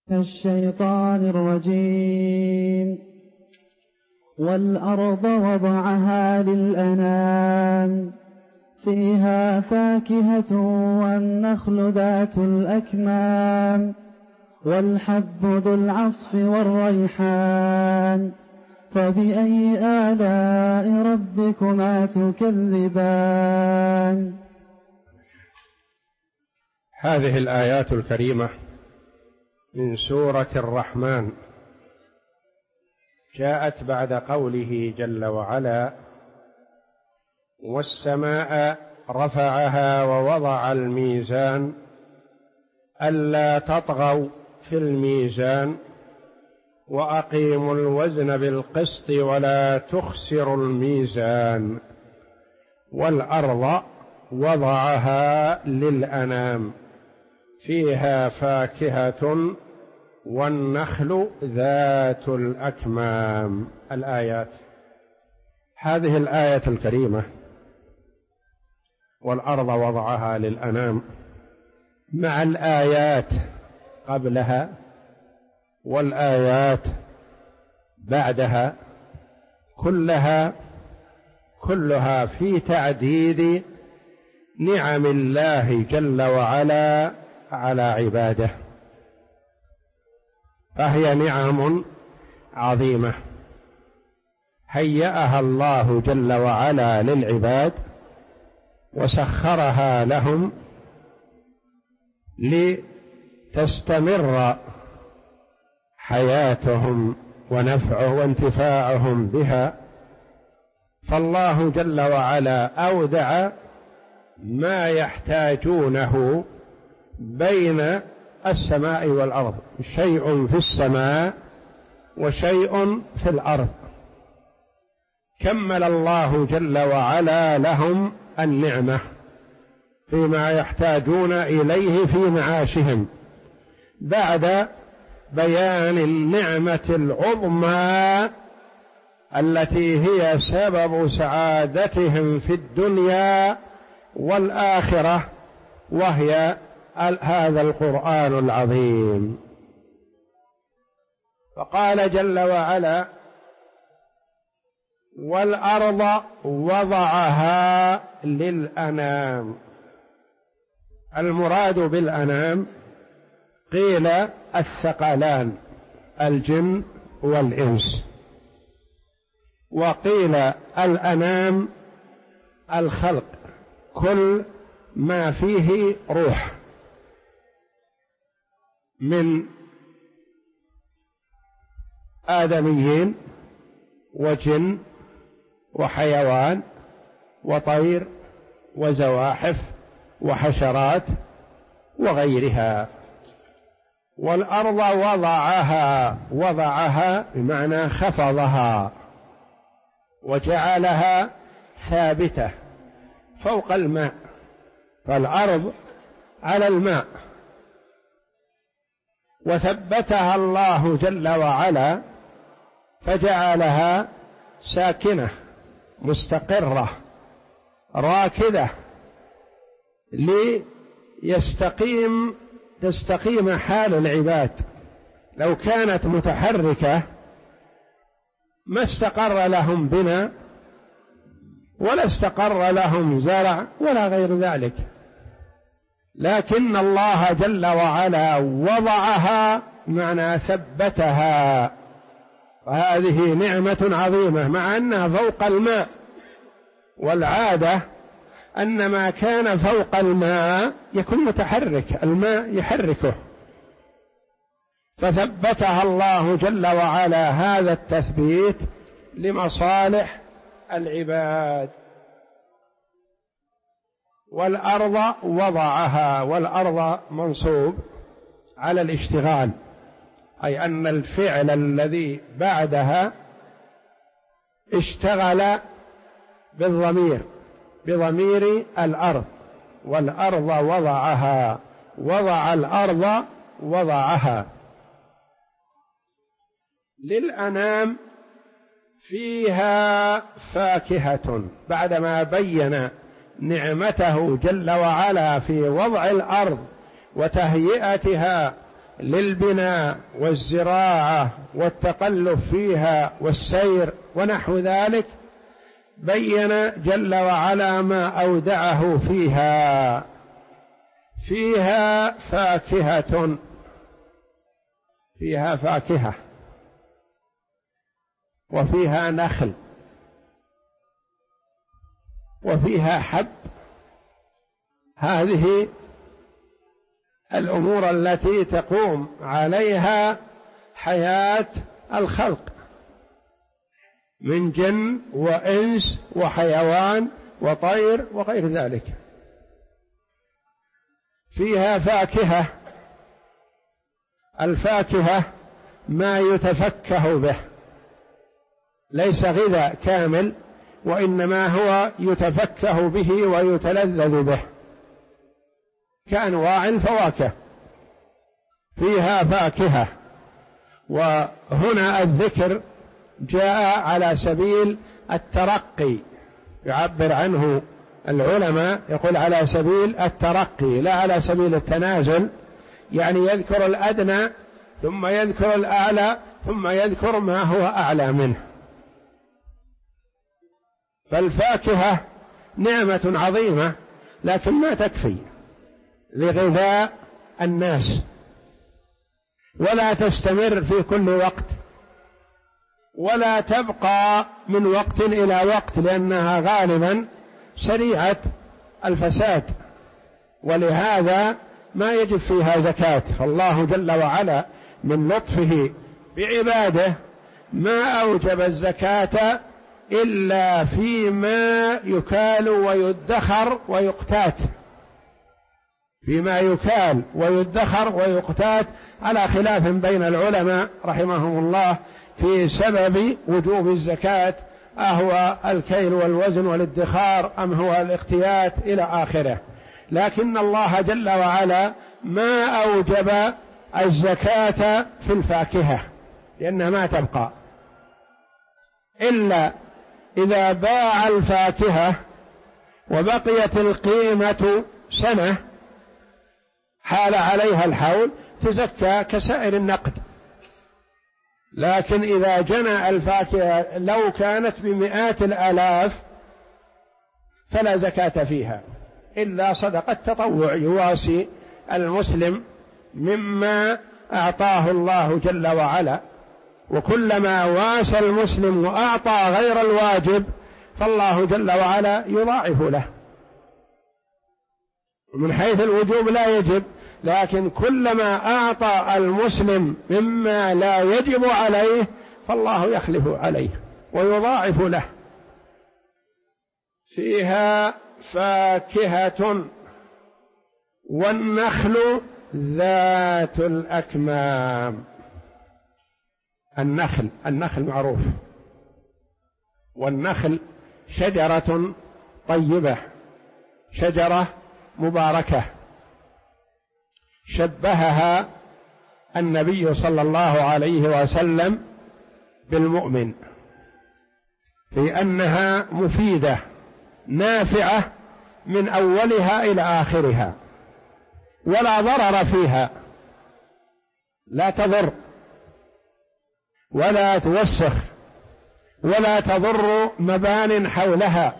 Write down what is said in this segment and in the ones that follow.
الشيطان الرجيم. والأرض وضعها للأنام فيها فاكهة والنخل ذات الأكمام والحب ذو العصف والريحان فبأي آلاء ربكما تكذبان. هذه الآيات الكريمة من سورة الرحمن جاءت بعد قوله جل وعلا: والسماء رفعها ووضع الميزان ألا تطغوا في الميزان وأقيموا الوزن بالقسط ولا تخسروا الميزان والأرض وضعها للأنام فيها فاكهة والنخل ذات الأكمام. الآيات. هذه الآية الكريمة والأرض وضعها للأنام مع الآيات قبلها والآيات بعدها كلها في تعديد نعم الله جل وعلا على عباده، فهي نعم عظيمة هيأها الله جل وعلا للعباد وسخرها لهم لتستمر حياتهم ونفعه وانتفاعهم بها. فالله جل وعلا أودع ما يحتاجونه بين السماء والأرض، شيء في السماء وشيء في الأرض، كمل الله جل وعلا لهم النعمة فيما يحتاجون إليه في معاشهم بعد بيان النعمة العظمى التي هي سبب سعادتهم في الدنيا والآخرة، وهي هذا القرآن العظيم. فقال جل وعلا: والأرض وضعها للأنام. المراد بالأنام قيل الثقلان الجن والإنس، وقيل الأنام الخلق كل ما فيه روح من آدميين وجن وحيوان وطير وزواحف وحشرات وغيرها. والأرض وضعها بمعنى خفضها وجعلها ثابتة فوق الماء، فالأرض على الماء وثبتها الله جل وعلا فجعلها ساكنة مستقرة راكدة تستقيم حال العباد. لو كانت متحركة ما استقر لهم بناء ولا استقر لهم زرع ولا غير ذلك، لكن الله جل وعلا وضعها معنى ثبتها، وهذه نعمة عظيمة مع أنها فوق الماء، والعادة أن ما كان فوق الماء يكون متحرك، الماء يحركه، فثبتها الله جل وعلا هذا التثبيت لمصالح العباد. والأرض وضعها، والأرض منصوب على الاشتغال، أي أن الفعل الذي بعدها اشتغل بضمير الأرض. والأرض وضعها، وضع الأرض وضعها للأنام فيها فاكهة، بعدما بين نعمته جل وعلا في وضع الأرض وتهيئتها للبناء والزراعة والتقلب فيها والسير ونحو ذلك، بين جل وعلا ما أودعه فيها. فيها فاكهة، فيها فاكهة، وفيها نخل، وفيها حب. هذه الأمور التي تقوم عليها حياة الخلق من جن وإنس وحيوان وطير وغير ذلك. فيها فاكهة، الفاكهة ما يتفكه به، ليس غذاء كامل، وإنما هو يتفكه به ويتلذذ به كأنواع الفواكه. فيها فاكهة، وهنا الذكر جاء على سبيل الترقي، يعبر عنه العلماء، يقول على سبيل الترقي لا على سبيل التنازل، يعني يذكر الأدنى ثم يذكر الأعلى ثم يذكر ما هو أعلى منه. فالفاكهة نعمة عظيمة، لكن ما تكفي لغذاء الناس، ولا تستمر في كل وقت، ولا تبقى من وقت إلى وقت، لأنها غالبا سريعة الفساد، ولهذا ما يجب فيها زكاة. فالله جل وعلا من لطفه بعباده ما أوجب الزكاة إلا فيما يكال ويدخر ويقتات، فيما يكال ويدخر ويقتات، على خلاف بين العلماء رحمهم الله في سبب وجوب الزكاة، أهو الكيل والوزن والادخار أم هو الاقتيات إلى آخره. لكن الله جل وعلا ما أوجب الزكاة في الفاكهة، لأنها ما تبقى إلا إذا باع الفاكهة وبقيت القيمة سنة حال عليها الحول تزكى كسائر النقد. لكن إذا جنى الفاكهة لو كانت بمئات الآلاف فلا زكاة فيها، إلا صدقة تطوع يواسي المسلم مما أعطاه الله جل وعلا. وكلما واسى المسلم وأعطى غير الواجب فالله جل وعلا يضاعف له. من حيث الوجوب لا يجب، لكن كلما أعطى المسلم مما لا يجب عليه فالله يخلف عليه ويضاعف له. فيها فاكهة والنخل ذات الأكمام. النخل معروف، والنخل شجرة طيبة، شجرة مباركة، شبهها النبي صلى الله عليه وسلم بالمؤمن في أنها مفيدة نافعة من أولها إلى آخرها، ولا ضرر فيها، لا تضر ولا توسخ ولا تضر مبان حولها،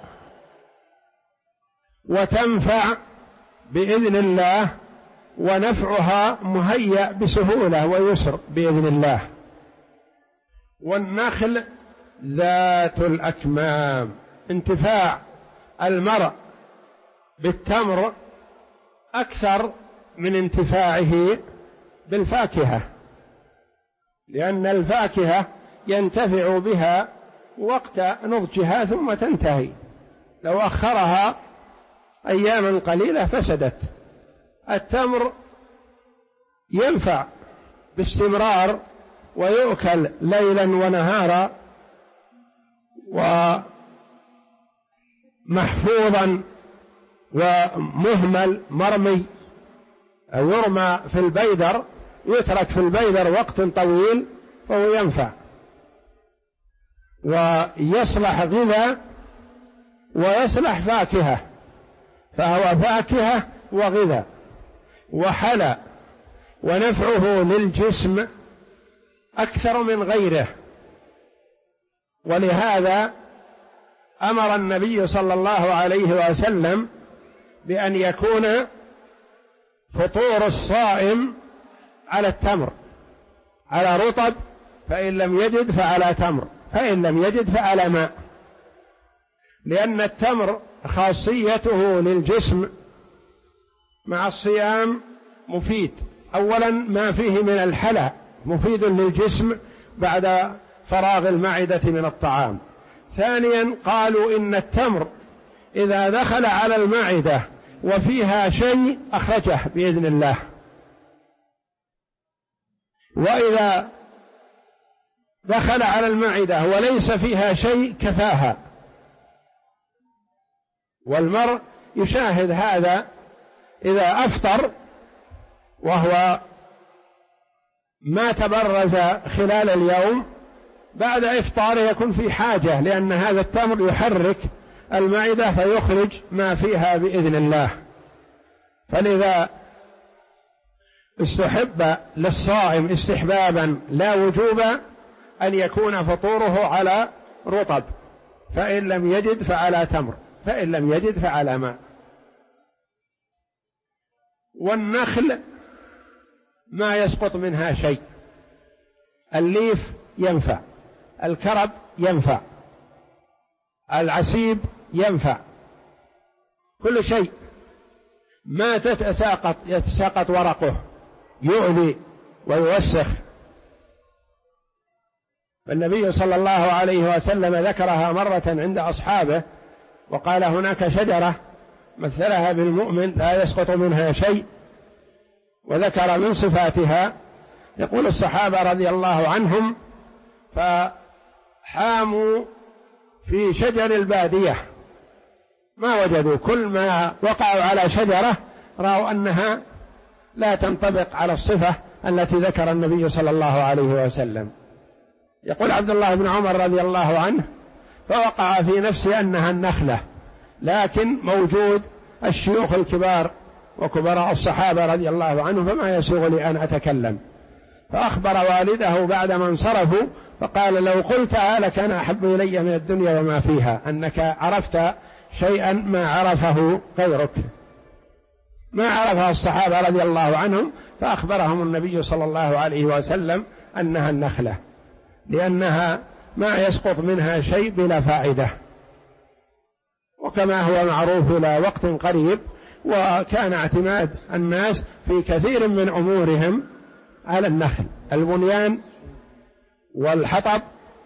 وتنفع بإذن الله، ونفعها مهيأ بسهولة ويسر بإذن الله. والنخل ذات الأكمام، انتفاع المرء بالتمر أكثر من انتفاعه بالفاكهة، لأن الفاكهة ينتفع بها وقت نضجها ثم تنتهي، لو أخرها أياما قليلة فسدت. التمر ينفع باستمرار ويؤكل ليلا ونهارا، ومحفوظا ومهمل مرمي، أو يرمى في البيدر، يترك في البيدر وقت طويل فهو ينفع ويصلح غذاء ويصلح فاكهة، فهو فاكهة وغذاء وحلى. ونفعه للجسم أكثر من غيره، ولهذا أمر النبي صلى الله عليه وسلم بأن يكون فطور الصائم على التمر، على رطب، فإن لم يجد فعلى تمر، فإن لم يجد فعلى ماء، لأن التمر خاصيته للجسم مع الصيام مفيد. أولا ما فيه من الحلى مفيد للجسم بعد فراغ المعدة من الطعام. ثانيا قالوا إن التمر إذا دخل على المعدة وفيها شيء أخرجه بإذن الله، وإذا دخل على المعدة وليس فيها شيء كفاها. والمرء يشاهد هذا إذا أفطر وهو ما تبرز خلال اليوم، بعد إفطاره يكون في حاجة، لأن هذا التمر يحرك المعدة فيخرج ما فيها بإذن الله. فلذا استحب للصائم استحبابا لا وجوبا أن يكون فطوره على رطب، فإن لم يجد فعلى تمر، فإن لم يجد فعلى ماء. والنخل ما يسقط منها شيء، الليف ينفع، الكرب ينفع، العسيب ينفع، كل شيء ما يتساقط ورقه يؤذي ويوسخ. النبي صلى الله عليه وسلم ذكرها مرة عند أصحابه وقال هناك شجرة مثلها بالمؤمن لا يسقط منها شيء، وذكر من صفاتها. يقول الصحابة رضي الله عنهم فحاموا في شجر البادية ما وجدوا، كل ما وقعوا على شجرة رأوا أنها لا تنطبق على الصفة التي ذكر النبي صلى الله عليه وسلم. يقول عبد الله بن عمر رضي الله عنه فوقع في نفسي أنها النخلة، لكن موجود الشيوخ الكبار وكبراء الصحابة رضي الله عنهم فما يسوغ لي أن أتكلم. فأخبر والده بعدما انصرفوا فقال لو قلتها لكان أحب إلي من الدنيا وما فيها، أنك عرفت شيئا ما عرفه غيرك، ما عرفه الصحابة رضي الله عنهم. فأخبرهم النبي صلى الله عليه وسلم أنها النخلة، لأنها ما يسقط منها شيء بلا فائدة، وكما هو معروف إلى وقت قريب وكان اعتماد الناس في كثير من أمورهم على النخل، البنيان والحطب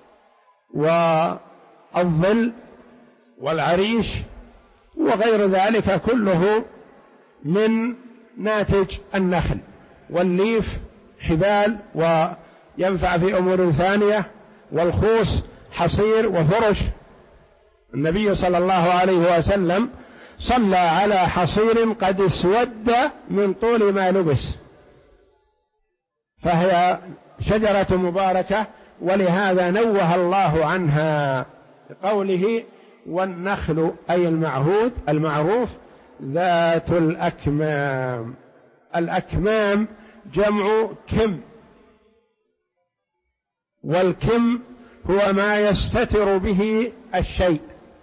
والظل والعريش وغير ذلك كله من ناتج النخل، والليف حبال وينفع في أمور ثانية، والخوص حصير وفرش. النبي صلى الله عليه وسلم صلى على حصير قد اسود من طول ما لبس، فهي شجرة مباركة، ولهذا نوه الله عنها بقوله والنخل أي المعهود المعروف ذات الأكمام. الأكمام جمع كم، والكم هو ما يستتر به الشيء،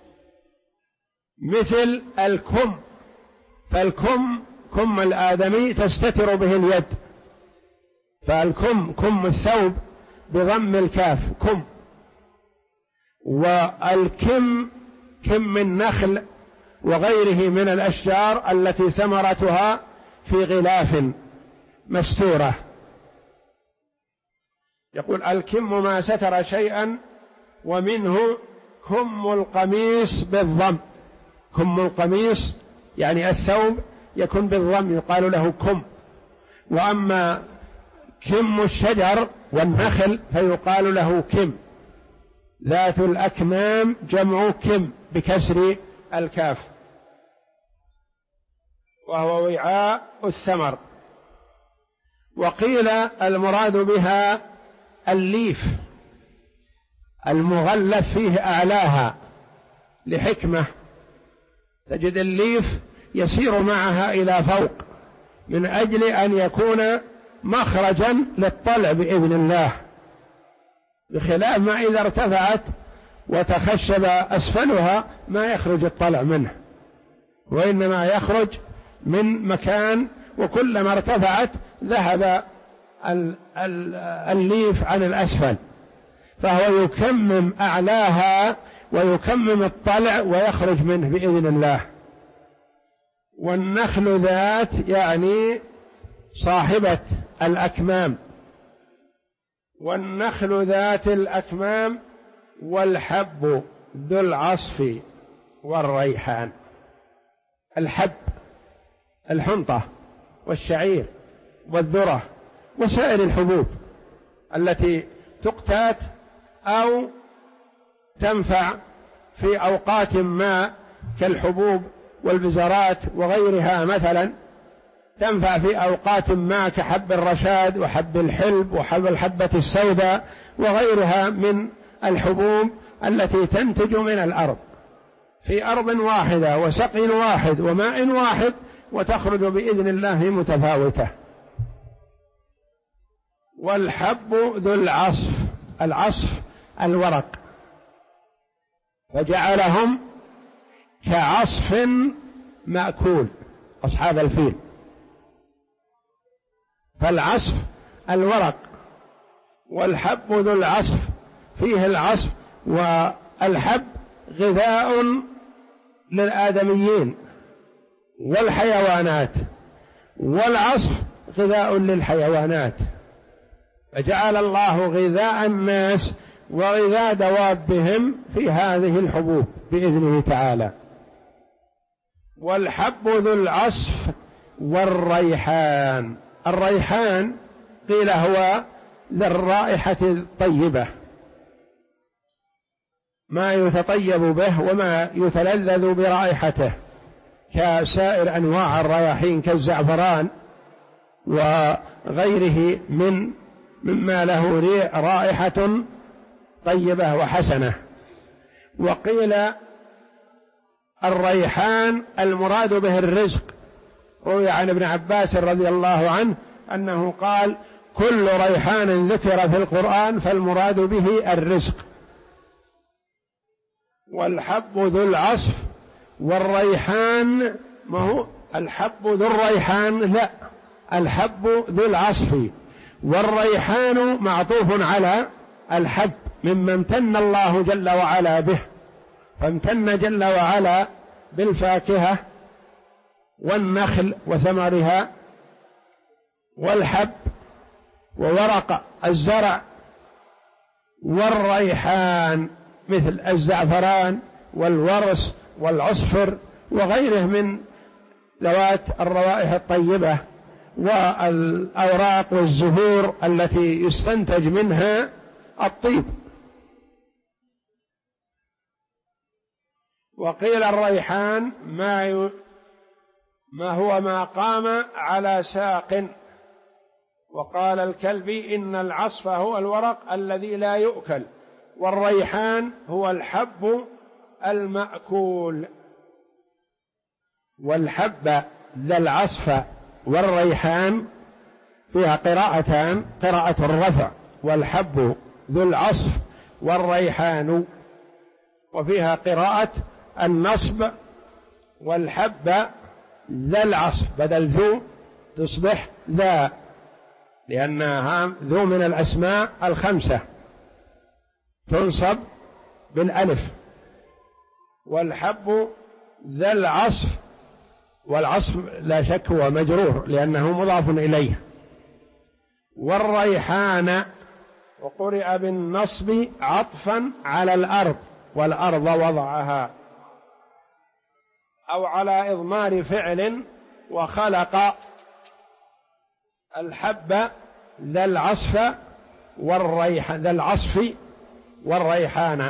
مثل الكم، فالكم كم الآدمي تستتر به اليد، فالكم كم الثوب بضم الكاف كم. والكم كم النخل وغيره من الأشجار التي ثمرتها في غلاف مستورة. يقول الكم ما ستر شيئا، ومنه كم القميص بالضم، كم القميص يعني الثوب يكون بالضم يقال له كم، وأما كم الشجر والنخل فيقال له كم. ذات الأكمام جمع كم بكسر الكاف، وهو وعاء الثمر. وقيل المراد بها الليف المغلف فيه أعلاها لحكمة، تجد الليف يسير معها إلى فوق من أجل أن يكون مخرجا للطلع بإذن الله، بخلاف ما إذا ارتفعت وتخشب أسفلها ما يخرج الطلع منه، وإنما يخرج من مكان، وكلما ارتفعت ذهب الليف عن الأسفل، فهو يكمم أعلاها ويكمم الطلع ويخرج منه بإذن الله. والنخل ذات يعني صاحبة الأكمام، والنخل ذات الأكمام، والحب ذو العصف والريحان. الحب الحنطة والشعير والذرة وسائر الحبوب التي تقتات أو تنفع في أوقات ما، كالحبوب والبزرات وغيرها مثلا، تنفع في أوقات ما كحب الرشاد وحب الحلب وحب الحبة السوداء وغيرها من الحبوب التي تنتج من الأرض في أرض واحدة وسقي واحد وماء واحد، وتخرج بإذن الله متفاوتة. والحب ذو العصف، العصف الورق، فجعلهم كعصف مأكول، أصحاب الفيل. فالعصف الورق، والحب ذو العصف، فيه العصف، والحب غذاء للآدميين والحيوانات، والعصف غذاء للحيوانات، فجعل الله غذاء الناس وغذاء دوابهم في هذه الحبوب بإذنه تعالى. والحب ذو العصف والريحان، الريحان قيل هو ذا الرائحة الطيبة، ما يتطيب به وما يتلذذ برائحته، كسائر أنواع الرياحين كالزعفران وغيره مما له رائحة طيبة وحسنة. وقيل الريحان المراد به الرزق، روي عن ابن عباس رضي الله عنه أنه قال: كل ريحان ذكر في القرآن فالمراد به الرزق. والحب ذو العصف والريحان، ما هو الحب ذو الريحان، لا، الحب ذو العصف، والريحان معطوف على الحب مما امتن الله جل وعلا به، فامتن جل وعلا بالفاكهة والنخل وثمرها والحب وورق الزرع، والريحان مثل الزعفران والورس والعصفر وغيره من ذوات الروائح الطيبة، والأوراق والزهور التي يستنتج منها الطيب. وقيل الريحان ما هو ما قام على ساق. وقال الكلبي: إن العصف هو الورق الذي لا يؤكل، والريحان هو الحب المأكول. والحب ذا العصف والريحان فيها قراءتان: قراءة الرفع والحب ذو العصف والريحان، وفيها قراءة النصب والحب ذا العصف، بدل ذو تصبح ذا، لأنها ذو من الأسماء الخمسة تنصب بالألف. والحب ذا العصف، والعصف لا شك هو مجرور لأنه مضاف إليه. والريحان، وقرئ بالنصب عطفا على الأرض، والأرض وضعها، أو على إضمار فعل، وخلق الحب ذا العصف ذا العصف والريحان.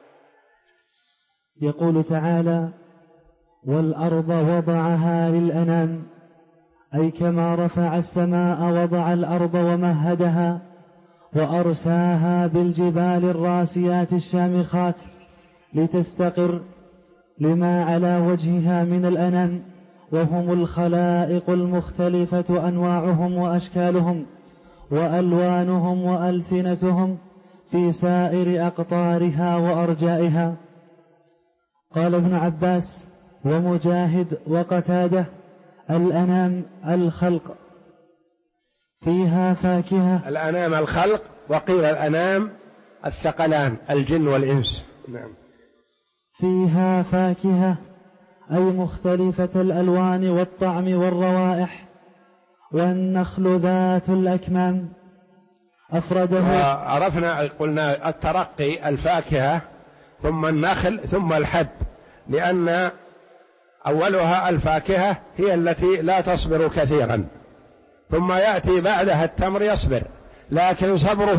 يقول تعالى: والأرض وضعها للأنام، أي كما رفع السماء وضع الأرض ومهدها وأرساها بالجبال الراسيات الشامخات لتستقر لما على وجهها من الأنام، وهم الخلائق المختلفة أنواعهم وأشكالهم، وألوانهم وألسنتهم في سائر أقطارها وأرجائها. قال ابن عباس ومجاهد وقتادة: الأنام الخلق، فيها فاكهة. الأنام الخلق، وقيل الأنام الثقلان الجن والإنس. نعم. فيها فاكهة أي مختلفة الألوان والطعم والروائح. والنخل ذات الأكمام أفرده. عرفنا قلنا الترقي الفاكهة ثم النخل ثم الحب، لأن أولها الفاكهة هي التي لا تصبر كثيرا، ثم يأتي بعدها التمر يصبر، لكن صبره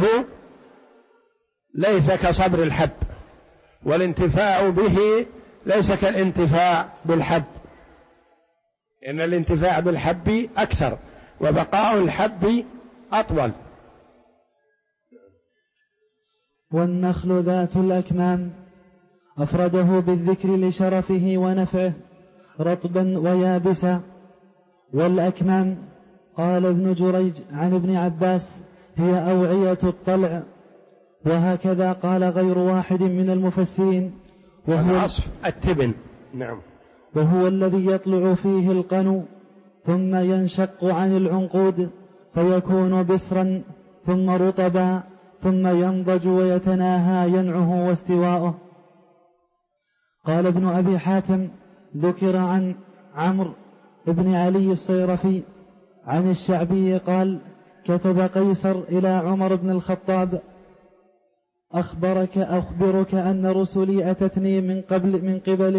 ليس كصبر الحب، والانتفاع به ليس كالانتفاع بالحب، إن الانتفاع بالحب أكثر وبقاء الحب أطول. والنخل ذات الأكمام أفرده بالذكر لشرفه ونفعه رطبا ويابسا. والأكمام قال ابن جريج عن ابن عباس: هي أوعية الطلع. وهكذا قال غير واحد من المفسرين، وهو العصف التبن. نعم. وهو الذي يطلع فيه القنو ثم ينشق عن العنقود فيكون بسرا ثم رطبا ثم ينضج ويتناهى ينعه واستواؤه. قال ابن أبي حاتم: ذكر عن عمرو بن علي الصيرفي عن الشعبي كتب قيصر إلى عمر بن الخطاب: أخبرك أن رسلي أتتني من قبلك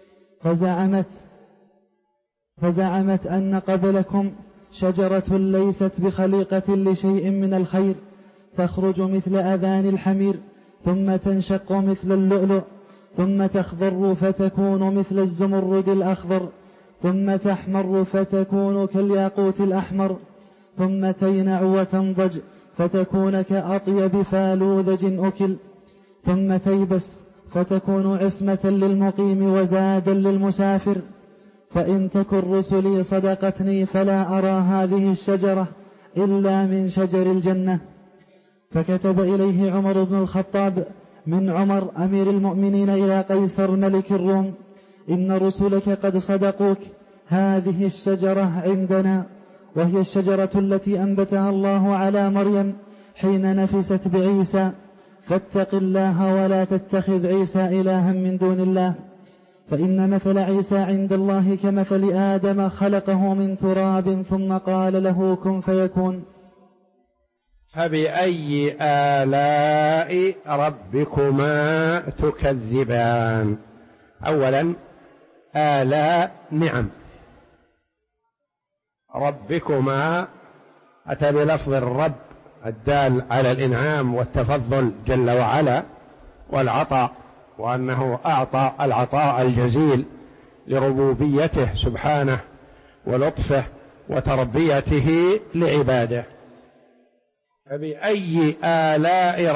فزعمت أن قبلكم شجرة ليست بخليقة لشيء من الخير، تخرج مثل أذان الحمير، ثم تنشق مثل اللؤلؤ، ثم تخضر فتكون مثل الزمرد الأخضر، ثم تحمر فتكون كالياقوت الأحمر، ثم تينع وتنضج فتكون كأطيب فالوذج أكل، ثم تيبس فتكون عصمة للمقيم وزادا للمسافر. فإن تكن رسلي صدقتني فلا أرى هذه الشجرة إلا من شجر الجنة. فكتب إليه عمر بن الخطاب من عمر أمير المؤمنين إلى قيصر ملك الروم: إن رسلك قد صدقوك، هذه الشجرة عندنا، وهي الشجرة التي أنبتها الله على مريم حين نفست بعيسى، فاتق الله ولا تتخذ عيسى إلها من دون الله، فإن مثل عيسى عند الله كمثل آدم، خلقه من تراب ثم قال له كن فيكون. فبأي آلاء ربكما تكذبان؟ أولا آلاء نعم، ربكما أتى بلفظ الرب الدال على الإنعام والتفضل جل وعلا والعطاء، وأنه أعطى العطاء الجزيل لربوبيته سبحانه ولطفه وتربيته لعباده. فبأي آلاء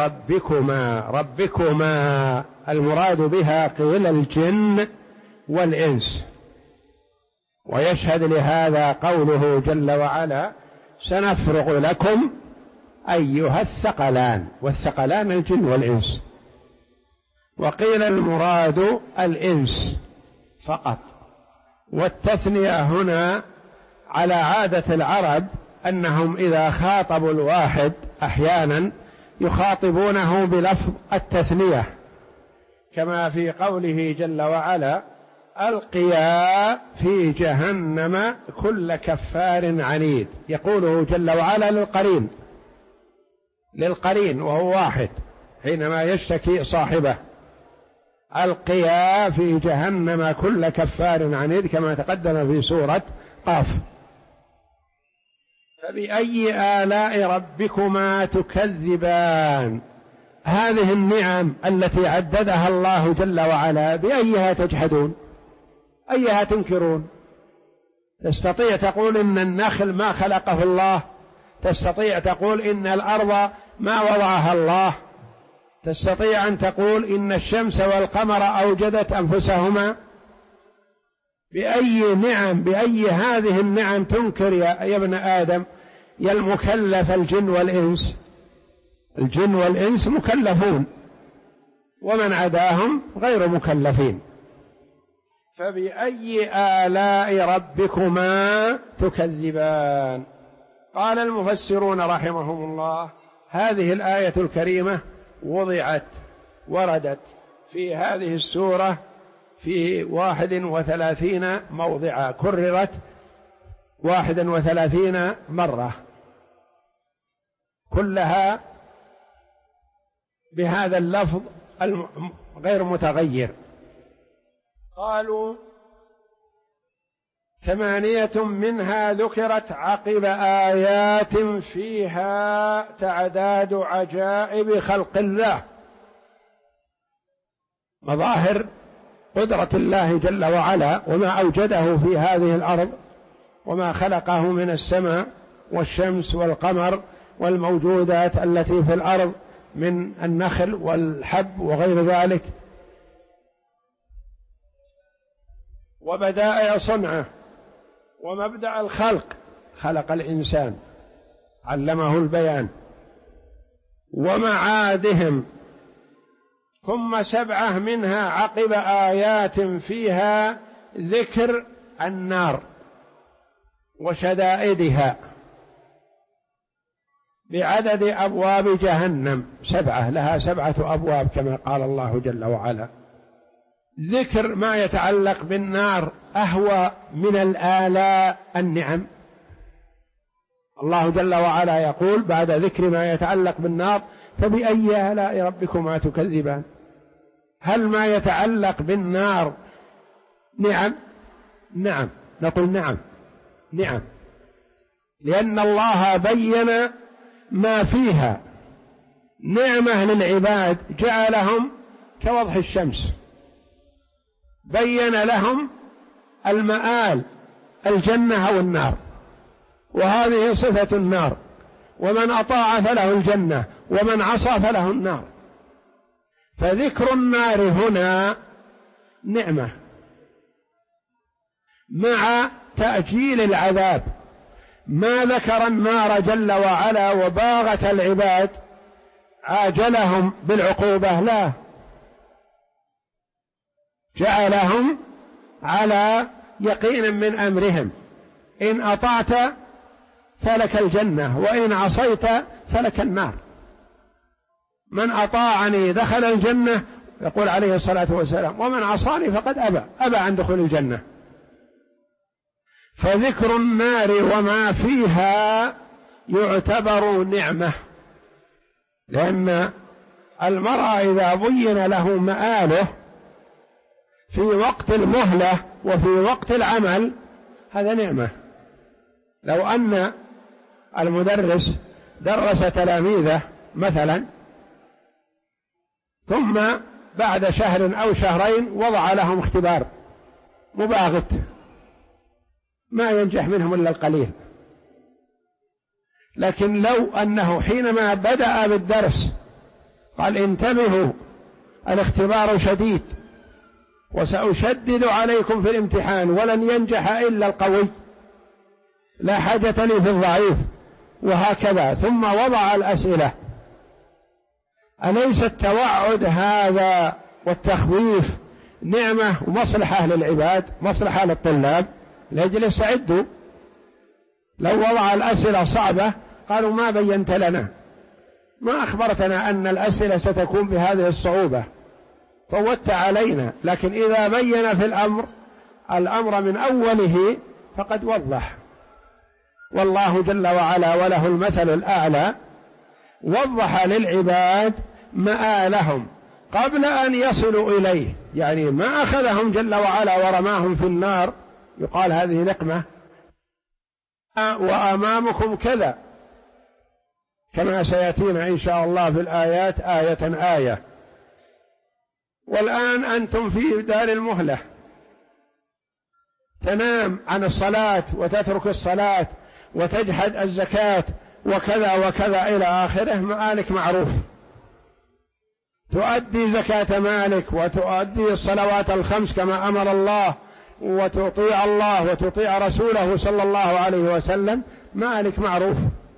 ربكما المراد بها قيل الجن والإنس، ويشهد لهذا قوله جل وعلا: سنفرغ لكم أيها الثقلان، والثقلان الجن والإنس. وقيل المراد الإنس فقط، والتثنية هنا على عادة العرب أنهم إذا خاطبوا الواحد أحيانا يخاطبونه بلفظ التثنية، كما في قوله جل وعلا: ألقيا في جهنم كل كفار عنيد. يقوله جل وعلا للقرين وهو واحد حينما يشتكي صاحبه: ألقيا في جهنم كل كفار عنيد، كما تقدم في سورة قاف. فبأي آلاء ربكما تكذبان؟ هذه النعم التي عددها الله جل وعلا بأيها تجحدون؟ أيها تنكرون؟ تستطيع تقول إن النخل ما خلقه الله؟ تستطيع تقول إن الأرض ما وضعها الله؟ تستطيع أن تقول إن الشمس والقمر أوجدت أنفسهما؟ بأي هذه النعم تنكر يا ابن آدم؟ يا المكلف الجن والإنس، الجن والإنس مكلفون ومن عداهم غير مكلفين. فبأي آلاء ربكما تكذبان؟ قال المفسرون رحمهم الله هذه الآية الكريمة وردت في هذه السورة في 31 موضعا، كررت 31 مرة، كلها بهذا اللفظ غير متغير. قالوا 8 منها ذكرت عقب آيات فيها تعداد عجائب خلق الله، مظاهر قدرة الله جل وعلا وما أوجده في هذه الأرض وما خلقه من السماء والشمس والقمر والموجودات التي في الأرض من النخل والحب وغير ذلك، وبدائع صنعه ومبدأ الخلق، خلق الإنسان علمه البيان، ومعادهم. ثم 7 منها عقب آيات فيها ذكر النار وشدائدها بعدد أبواب جهنم، 7 لها 7 أبواب كما قال الله جل وعلا. ذكر ما يتعلق بالنار أهوى من الآلاء النعم. الله جل وعلا يقول بعد ذكر ما يتعلق بالنار فبأي آلاء ربكما تكذبان؟ هل ما يتعلق بالنار نعم؟ نعم، نقول نعم، لأن الله بين ما فيها نعمة للعباد، جعلهم كوضح الشمس، بين لهم المآل الجنة أو النار، وهذه صفة النار، ومن أطاع فله الجنة ومن عصى فله النار. فذكر النار هنا نعمة مع تأجيل العذاب، ما ذكر النار جل وعلا وباغت العباد عاجلهم بالعقوبة، لا، جعلهم على يقين من أمرهم، إن أطعت فلك الجنة وإن عصيت فلك النار. من أطاعني دخل الجنة، يقول عليه الصلاة والسلام، ومن عصاني فقد أبى عن دخول الجنة. فذكر النار وما فيها يعتبر نعمة، لأن المرء إذا بين له مآله في وقت المهلة وفي وقت العمل هذا نعمة. لو أن المدرس درس تلاميذه مثلا ثم بعد شهر أو شهرين وضع لهم اختبار مباغت، ما ينجح منهم إلا القليل. لكن لو أنه حينما بدأ بالدرس قال انتبهوا الاختبار شديد وسأشدد عليكم في الامتحان ولن ينجح إلا القوي، لا حاجة لي في الضعيف، وهكذا، ثم وضع الأسئلة، أليس التوعد هذا والتخويف نعمة ومصلحة للعباد، مصلحة للطلاب لأجل يستعدوا؟ لو وضع الأسئلة صعبة قالوا ما بينت لنا، ما أخبرتنا أن الأسئلة ستكون بهذه الصعوبة، فوت علينا. لكن إذا بين في الأمر من أوله فقد وضح، والله جل وعلا وله المثل الأعلى وضح للعباد مآلهم قبل أن يصلوا إليه، يعني ما أخذهم جل وعلا ورماهم في النار يقال هذه نقمة، وأمامكم كذا، كما سيأتينا إن شاء الله في الآيات آية. والآن أنتم في دار المهلة، تنام عن الصلاة وتترك الصلاة وتجحد الزكاة وكذا وكذا إلى آخره، مآلك معروف، تؤدي زكاة مالك وتؤدي الصلوات الخمس كما أمر الله، وتطيع الله وتطيع رسوله صلى الله عليه وسلم، مالك معروف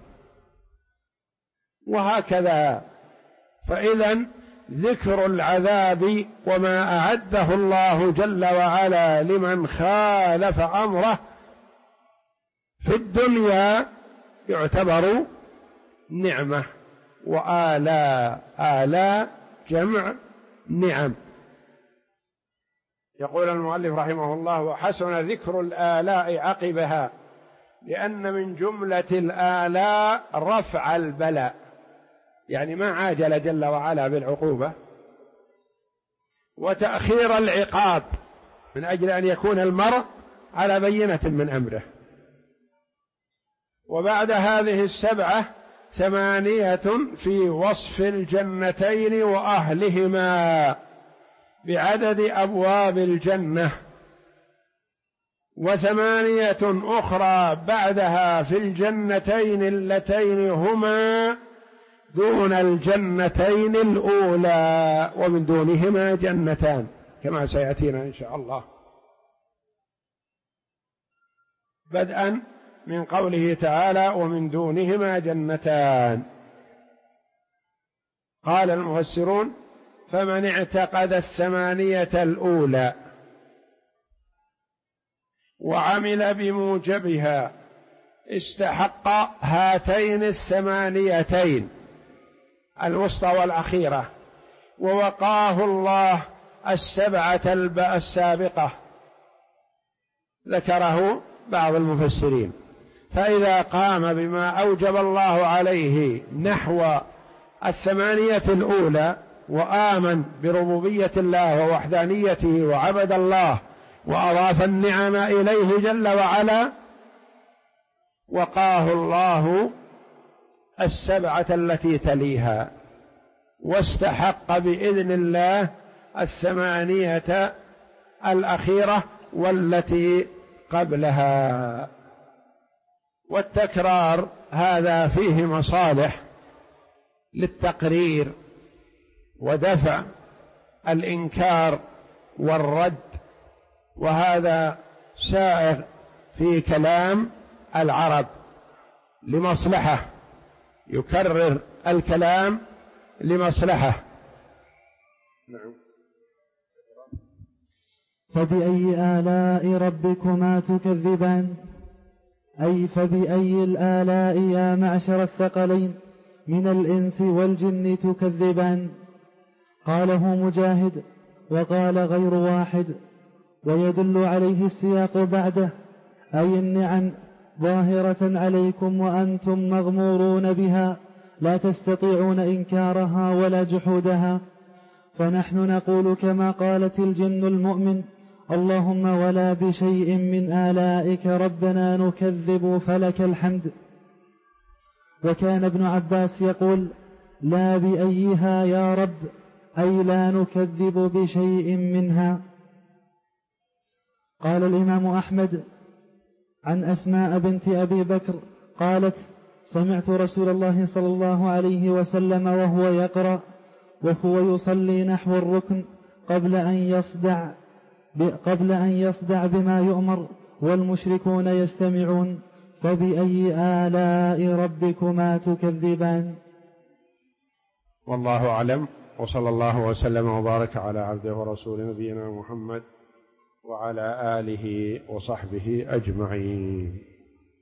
وهكذا. فإذا ذكر العذاب وما أعده الله جل وعلا لمن خالف أمره في الدنيا يعتبر نعمة، آلاء جمع نعم. يقول المؤلف رحمه الله: وحسن ذكر الآلاء عقبها، لأن من جملة الآلاء رفع البلاء، يعني ما عاجل جل وعلا بالعقوبة، وتأخير العقاب من أجل أن يكون المرء على بينة من أمره. وبعد هذه السبعة 8 في وصف الجنتين وأهلهما بعدد أبواب الجنة، و8 أخرى بعدها في الجنتين اللتين هما دون الجنتين الأولى، ومن دونهما جنتان كما سيأتينا إن شاء الله، بدءا من قوله تعالى: ومن دونهما جنتان. قال المفسرون: فمن اعتقد 8 الأولى وعمل بموجبها استحق هاتين 8 الوسطى والأخيرة، ووقاه الله 7 السابقة، ذكره بعض المفسرين. فإذا قام بما أوجب الله عليه نحو 8 الأولى، وآمن بربوبية الله ووحدانيته وعبد الله وأضاف النعم إليه جل وعلا، وقاه الله 7 التي تليها، واستحق بإذن الله 8 الأخيرة والتي قبلها. والتكرار هذا فيه مصالح للتقرير ودفع الإنكار والرد، وهذا سائغ في كلام العرب لمصلحة، يكرر الكلام لمصلحة. نعم. فبأي آلاء ربكما تكذبان، أي فبأي الآلاء يا معشر الثقلين من الإنس والجن تكذبان؟ قاله مجاهد وقال غير واحد، ويدل عليه السياق بعده، أي النعم ظاهرة عليكم وأنتم مغمورون بها لا تستطيعون إنكارها ولا جحودها. فنحن نقول كما قالت الجن المؤمن: اللهم ولا بشيء من آلائك ربنا نكذب فلك الحمد. وكان ابن عباس يقول: لا بأيها يا رب، أي لا نكذب بشيء منها. قال الإمام أحمد عن أسماء بنت أبي بكر قالت: سمعت رسول الله صلى الله عليه وسلم وهو يقرأ وهو يصلي نحو الركن قبل أن يصدع بما يؤمر والمشركون يستمعون: فبأي آلاء ربكما تكذبان؟ والله أعلم، وصلى الله وسلم وبارك على عبده ورسوله نبينا محمد وعلى آله وصحبه أجمعين.